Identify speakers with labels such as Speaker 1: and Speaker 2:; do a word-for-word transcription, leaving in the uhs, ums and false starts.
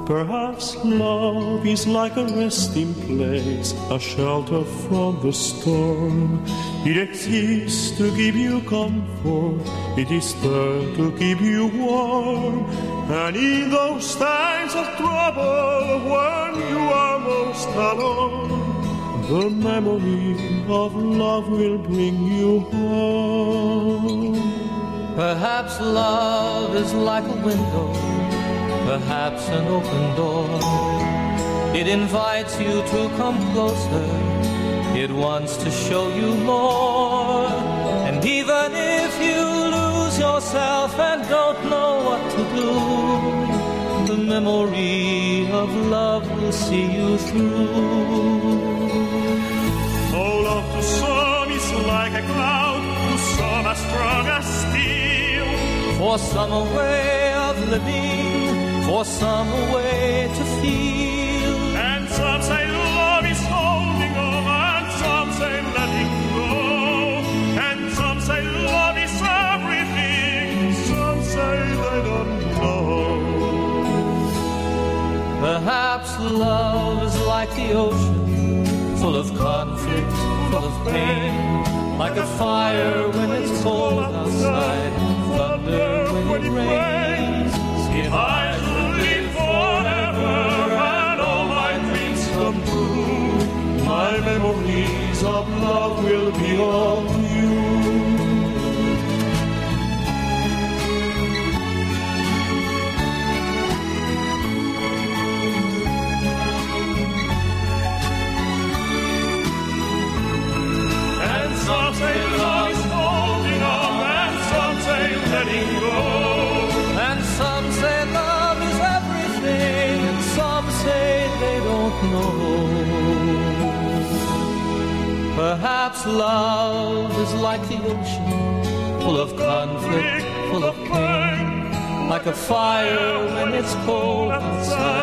Speaker 1: Perhaps love is like a resting place, a shelter from the storm. It exists to give you comfort, it is there to keep you warm. And in those times of trouble, when you are most alone, the memory of love will bring you home.
Speaker 2: Perhaps love is like a window, perhaps an open door. It invites you to come closer, it wants to show you more. And even if you lose yourself and don't know what to do, the memory of love will see you through.
Speaker 1: Oh, love to some is like a cloud, to some as strong as steel.
Speaker 2: For some a way of living, for some a way to feel.
Speaker 1: And some say love is holding on, and some say letting go. And some say love is everything, some say they don't know.
Speaker 2: Perhaps love is like the ocean, full of conflict, full of pain. Like a fire when it's cold outside, thunder when it rains. If I should live forever and all my dreams come true,
Speaker 1: my memories of love will be all you. Some say love is holding on, and some say letting go.
Speaker 2: And some say love is everything, and some say they don't know. Perhaps love is like the ocean, full of conflict, full of pain. Like a fire when it's cold outside,